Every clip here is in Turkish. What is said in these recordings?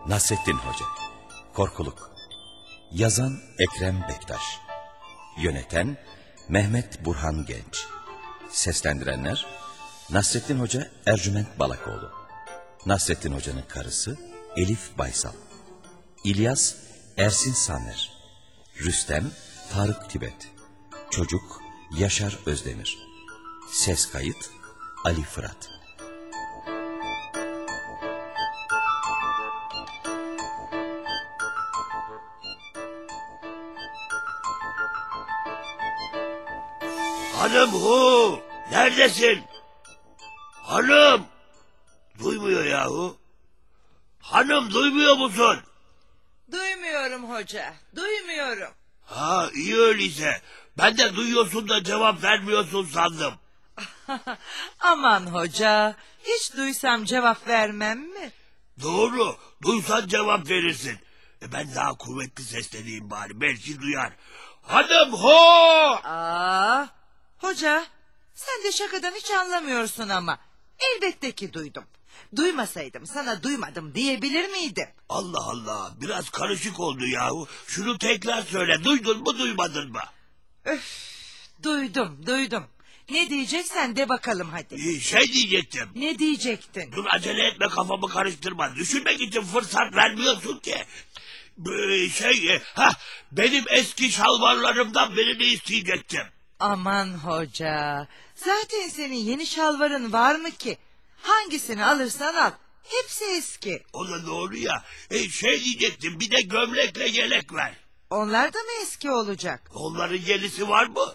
Nasrettin Hoca. Korkuluk. Yazan Ekrem Bektaş. Yöneten Mehmet Burhan Genç. Seslendirenler Nasrettin Hoca Ercüment Balakoğlu, Nasrettin Hoca'nın karısı Elif Baysal, İlyas Ersin Saner, Rüstem Tarık Tibet, çocuk Yaşar Özdemir. Ses kayıt Ali Fırat. Hanım hu, neredesin? Hanım, duymuyor yahu. Hanım, duymuyor musun? Duymuyorum hoca, duymuyorum. Ha, iyi öyleyse. Ben de duyuyorsun da cevap vermiyorsun sandım. Aman hoca, hiç duysam cevap vermem mi? Doğru, duysan cevap verirsin. Ben daha kuvvetli sesleneyim bari, belki duyar. Hanım hu! Hoca, sen de şakadan hiç anlamıyorsun ama. Elbette ki duydum. Duymasaydım sana duymadım diyebilir miydim? Allah Allah, biraz karışık oldu yahu. Şunu tekrar söyle, duydun mu duymadın mı? Duydum. Ne diyeceksen de bakalım hadi. Şey diyecektim. Ne diyecektin? Dur, acele etme, kafamı karıştırma. Düşünmek için fırsat vermiyorsun ki. Benim eski şalvarlarımdan birini isteyecektim. Aman hoca, zaten senin yeni şalvarın var mı ki? Hangisini alırsan al, hepsi eski. O da doğru ya. Diyecektim, bir de gömlekle yelek ver. Onlar da mı eski olacak? Onların yenisi var mı?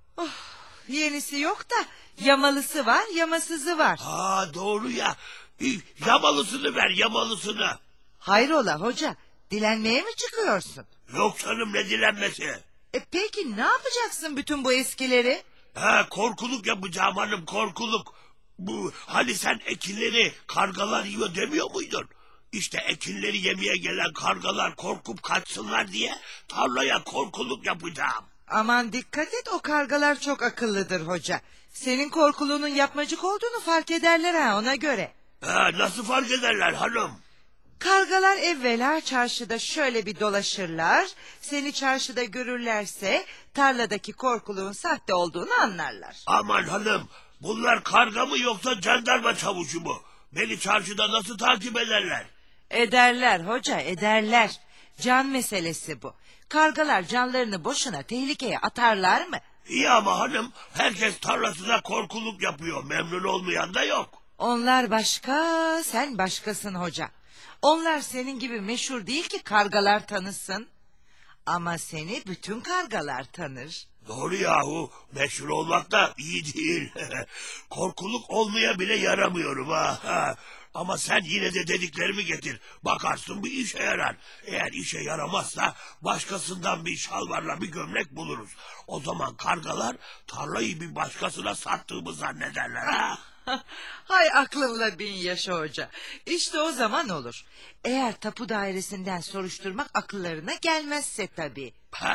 Yenisi yok da yamalısı var, yamasızı var. Doğru ya. Yamalısını ver, yamalısını. Hayrola hoca, dilenmeye mi çıkıyorsun? Yok canım, ne dilenmesi? Peki ne yapacaksın bütün bu eskileri? Korkuluk yapacağım hanım, korkuluk. Hani sen ekinleri kargalar yiyor demiyor muydun? İşte ekinleri yemeye gelen kargalar korkup kaçsınlar diye tarlaya korkuluk yapacağım. Aman dikkat et, o kargalar çok akıllıdır hoca. Senin korkuluğunun yapmacık olduğunu fark ederler ona göre. Nasıl fark ederler hanım? Kargalar evvela çarşıda şöyle bir dolaşırlar. Seni çarşıda görürlerse tarladaki korkuluğun sahte olduğunu anlarlar. Aman hanım, bunlar karga mı yoksa jandarma çavuşu mu? Beni çarşıda nasıl takip ederler? Ederler hoca, ederler. Can meselesi bu. Kargalar canlarını boşuna tehlikeye atarlar mı? İyi ama hanım, herkes tarlasına korkuluk yapıyor. Memnun olmayan da yok. Onlar başka, sen başkasın hoca. Onlar senin gibi meşhur değil ki kargalar tanısın. Ama seni bütün kargalar tanır. Doğru yahu, meşhur olmak da iyi değil. Korkuluk olmaya bile yaramıyorum ha. Ama sen yine de dediklerimi getir. Bakarsın bir işe yarar. Eğer işe yaramazsa başkasından bir şalvarla bir gömlek buluruz. O zaman kargalar tarlayı bir başkasına sattığımı zannederler ha. Hay aklınla bin yaşa hoca. İşte o zaman olur. Eğer tapu dairesinden soruşturmak akıllarına gelmezse tabii.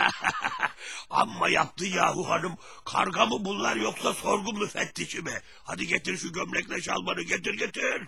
Amma yaptı yahu hanım. Karga mı bunlar yoksa sorgu müfettişi mi? Hadi getir şu gömlekle şalvarı, getir.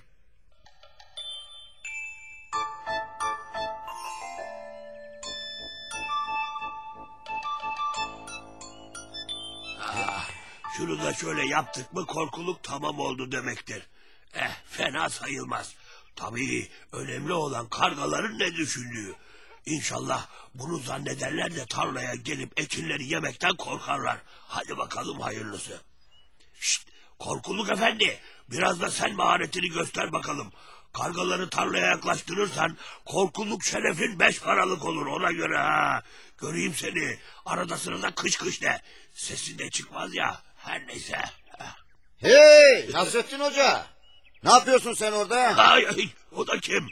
Şunu da şöyle yaptık mı korkuluk tamam oldu demektir. Fena sayılmaz. Tabii önemli olan kargaların ne düşündüğü. İnşallah bunu zannederler de tarlaya gelip ekinleri yemekten korkarlar. Hadi bakalım hayırlısı. Şşt, korkuluk efendi, biraz da sen maharetini göster bakalım. Kargaları tarlaya yaklaştırırsan korkuluk şerefin 5 paralık olur, ona göre ha. Göreyim seni, arada sırada kış de. Sesin de çıkmaz ya, her neyse. Hey Nasrettin Hoca, ne yapıyorsun sen orada? Ay, o da kim?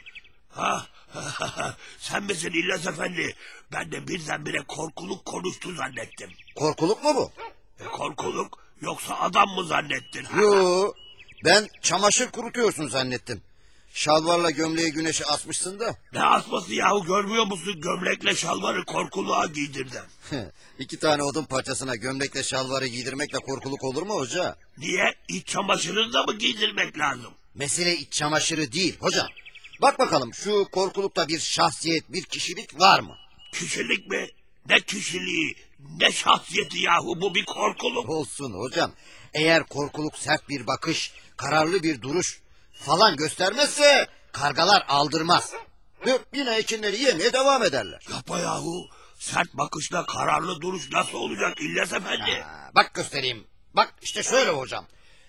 Sen misin İlyas Efendi? Ben de birdenbire korkuluk konuştu zannettim. Korkuluk mu bu? Korkuluk yoksa adam mı zannettin? Yo, ben çamaşır kurutuyorsun zannettim. Şalvarla gömleği güneşe asmışsın da. Ne asması yahu, görmüyor musun? Gömlekle şalvarı korkuluğa giydirdim. 2 tane odun parçasına gömlekle şalvarı giydirmekle korkuluk olur mu hoca? Niye? İç çamaşırını da mı giydirmek lazım? Mesele iç çamaşırı değil hoca. Bak bakalım şu korkulukta bir şahsiyet, bir kişilik var mı? Kişilik mi? Ne kişiliği, ne şahsiyeti yahu, bu bir korkuluk. Olsun hocam. Eğer korkuluk sert bir bakış, kararlı bir duruş falan göstermezse kargalar aldırmaz. Ve yine ekinleri yemeye devam ederler. Yapma yahu, sert bakışla kararlı duruş nasıl olacak İlyas Efendi? Bak göstereyim. Bak işte şöyle hocam.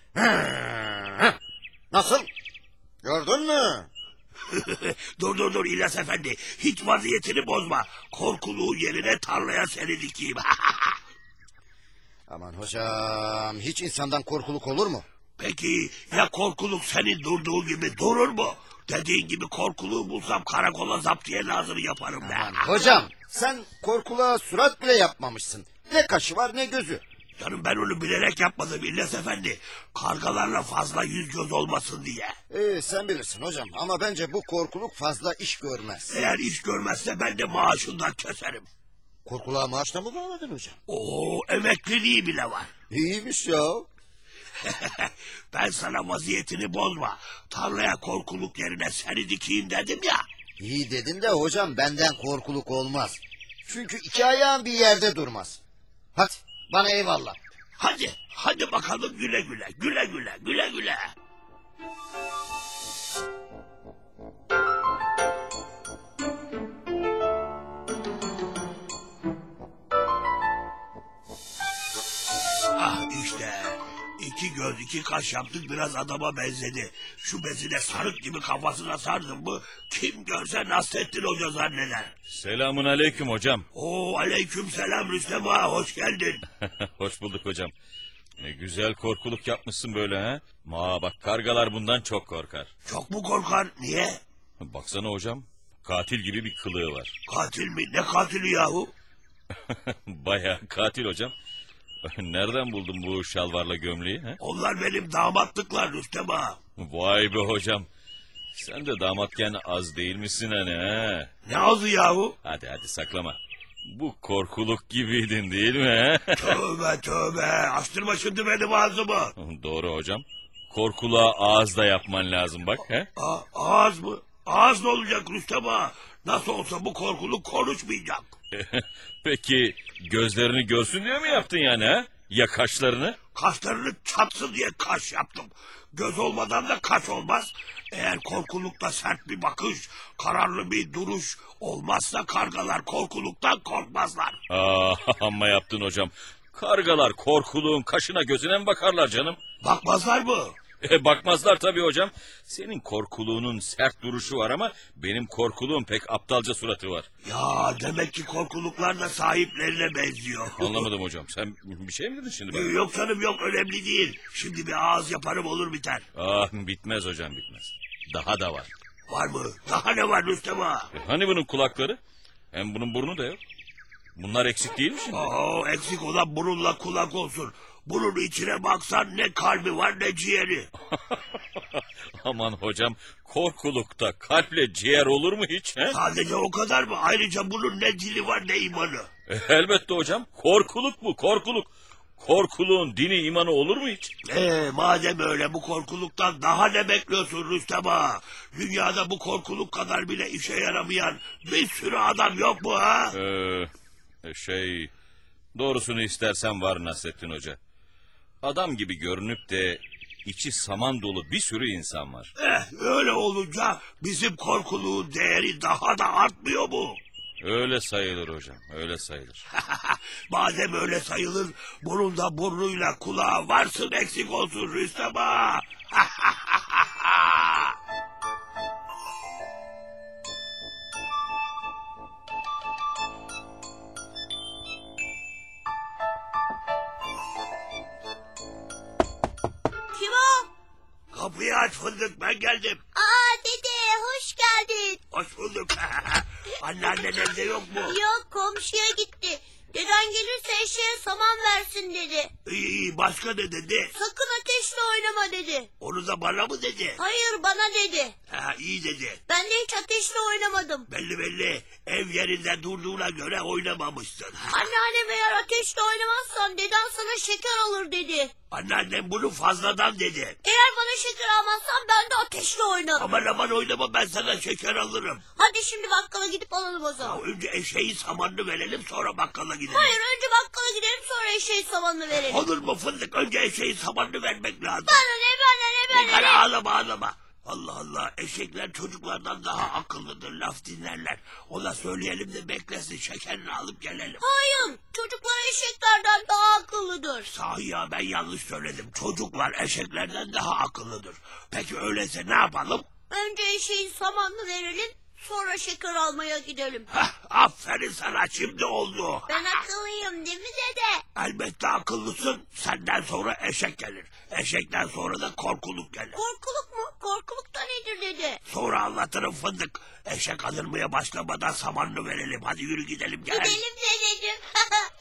Nasıl? Gördün mü? Dur İlyas Efendi, hiç vaziyetini bozma. Korkuluğu yerine tarlaya seni dikeyim. Aman hocam, hiç insandan korkuluk olur mu? Peki ya korkuluk senin durduğu gibi durur mu? Dediğin gibi korkuluğu bulsam karakola zaptiye lazım yaparım ben. Aman hocam, sen korkuluğa surat bile yapmamışsın. Ne kaşı var ne gözü. Canım ben onu bilerek yapmadım İlyas Efendi. Kargalarla fazla yüz göz olmasın diye. Sen bilirsin hocam ama bence bu korkuluk fazla iş görmez. Eğer iş görmezse ben de maaşından keserim. Korkuluğa maaşla mı bağladın hocam? Oo, emekliliği bile var. İyiymiş ya. Ben sana vaziyetini bozma. Tarlaya korkuluk yerine seni dikeyim dedim ya. İyi dedin de hocam benden korkuluk olmaz. Çünkü iki ayağım bir yerde durmaz. Hadi bana eyvallah. Hadi bakalım güle güle. Ah işte. İki göz iki kaş yaptık, biraz adama benzedi. Şu bezine sarık gibi kafasına sardım mı kim görse Nasrettin Hoca zanneder. Selamun aleyküm hocam. Oo, aleyküm selam Rüstem ağa, hoş geldin. Hoş bulduk hocam. Ne güzel korkuluk yapmışsın böyle ha. Bak kargalar bundan çok korkar. Çok mu korkar, niye? Baksana hocam, katil gibi bir kılığı var. Katil mi, ne katili yahu? Bayağı katil hocam. Nereden buldun bu şalvarla gömleği? He? Onlar benim damatlıklar Rüstem ağa. Vay be hocam. Sen de damatken az değil misin hani ha? Ne azı yahu? Hadi saklama. Bu korkuluk gibiydin değil mi? He? Tövbe açtırma şimdi benim ağzımı. Doğru hocam. Korkuluğa ağız da yapman lazım bak. He? Ağız mı? Ağız ne olacak Rüstem ağa? Nasıl olsa bu korkuluk konuşmayacak. Peki gözlerini görsün diye mi yaptın yani ha? Ya kaşlarını? Kaşlarını çatsın diye kaş yaptım. Göz olmadan da kaş olmaz. Eğer korkulukta sert bir bakış, kararlı bir duruş olmazsa kargalar korkuluktan korkmazlar. Amma yaptın hocam. Kargalar korkuluğun kaşına gözüne mi bakarlar canım? Bakmazlar mı? Bakmazlar tabii hocam. Senin korkuluğunun sert duruşu var ama benim korkuluğum pek aptalca suratı var. Ya demek ki korkuluklar da sahiplerine benziyor. Anlamadım hocam. Sen bir şey mi dedin şimdi bana? Yok canım yok, önemli değil. Şimdi bir ağız yaparım olur biter. Bitmez hocam bitmez. Daha da var. Var mı? Daha ne var Rüstem ağa? Hani bunun kulakları? Hem bunun burnu da yok. Bunlar eksik değil mi şimdi? Eksik olan burunla kulak olsun. Bunun içine baksan ne kalbi var ne ciğeri. Aman hocam, korkulukta kalple ciğer olur mu hiç? He? Sadece o kadar mı? Ayrıca bunun ne dili var ne imanı. Elbette hocam. Korkuluk bu, korkuluk. Korkuluğun dini imanı olur mu hiç? Madem öyle, bu korkuluktan daha ne bekliyorsun Rüstem ağa? Dünyada bu korkuluk kadar bile işe yaramayan bir sürü adam yok mu ha? Doğrusunu istersen var Nasrettin Hoca. Adam gibi görünüp de içi saman dolu bir sürü insan var. Öyle olunca bizim korkuluğun değeri daha da artmıyor mu? Öyle sayılır hocam, öyle sayılır. Madem öyle sayılır, bunun da burnuyla kulağı varsın eksik olsun Rüstem ağa. Kim o? Kapıyı aç fındık, ben geldim. Aa dede hoş geldin. Hoş bulduk. Anneannen evde yok mu? Yok komşuya gitti. Deden gelirse eşeğe saman versin dedi. İyi, başka ne dedi? Sakın ateşle oynama dedi. Onu da bana mı dedi? Hayır bana dedi. İyi dedi. Ben de hiç ateşle oynamadım. Belli. Ev yerinde durduğuna göre oynamamışsın. Anneannem eğer ateşle oynamazsan deden sana şeker alır dedi. Anneannem bunu fazladan dedi. Eğer bana Sonra şeker almazsan ben de ateşle oynarım. Aman aman oynama, ben sana şeker alırım. Hadi şimdi bakkala gidip alalım o Ya zaman. önce eşeğin samanını verelim, sonra bakkala gidelim. Hayır, önce bakkala gidelim, sonra eşeğin samanını verelim. Olur mu fındık? Önce eşeğin samanını vermek lazım. Bana ne? Ağlama. Allah Allah, eşekler çocuklardan daha akıllıdır, laf dinlerler. Ona söyleyelim de beklesin, şekerini alıp gelelim. Hayır, çocuklar eşeklerden daha akıllıdır. Sahi ya, ben yanlış söyledim. Çocuklar eşeklerden daha akıllıdır. Peki öyleyse ne yapalım? Önce eşeğin samanını verelim, sonra şeker almaya gidelim. Hah, aferin sana, şimdi oldu. Ben akıllıyım değil mi dede? Elbette akıllısın. Senden sonra eşek gelir. Eşekten sonra da korkuluk gelir. Korkuluk mu? Korkuluk da nedir dede? Sonra anlatırım fındık. Eşek alınmaya başlamadan samanını verelim. Hadi yürü gidelim gel. Gidelim dedeciğim.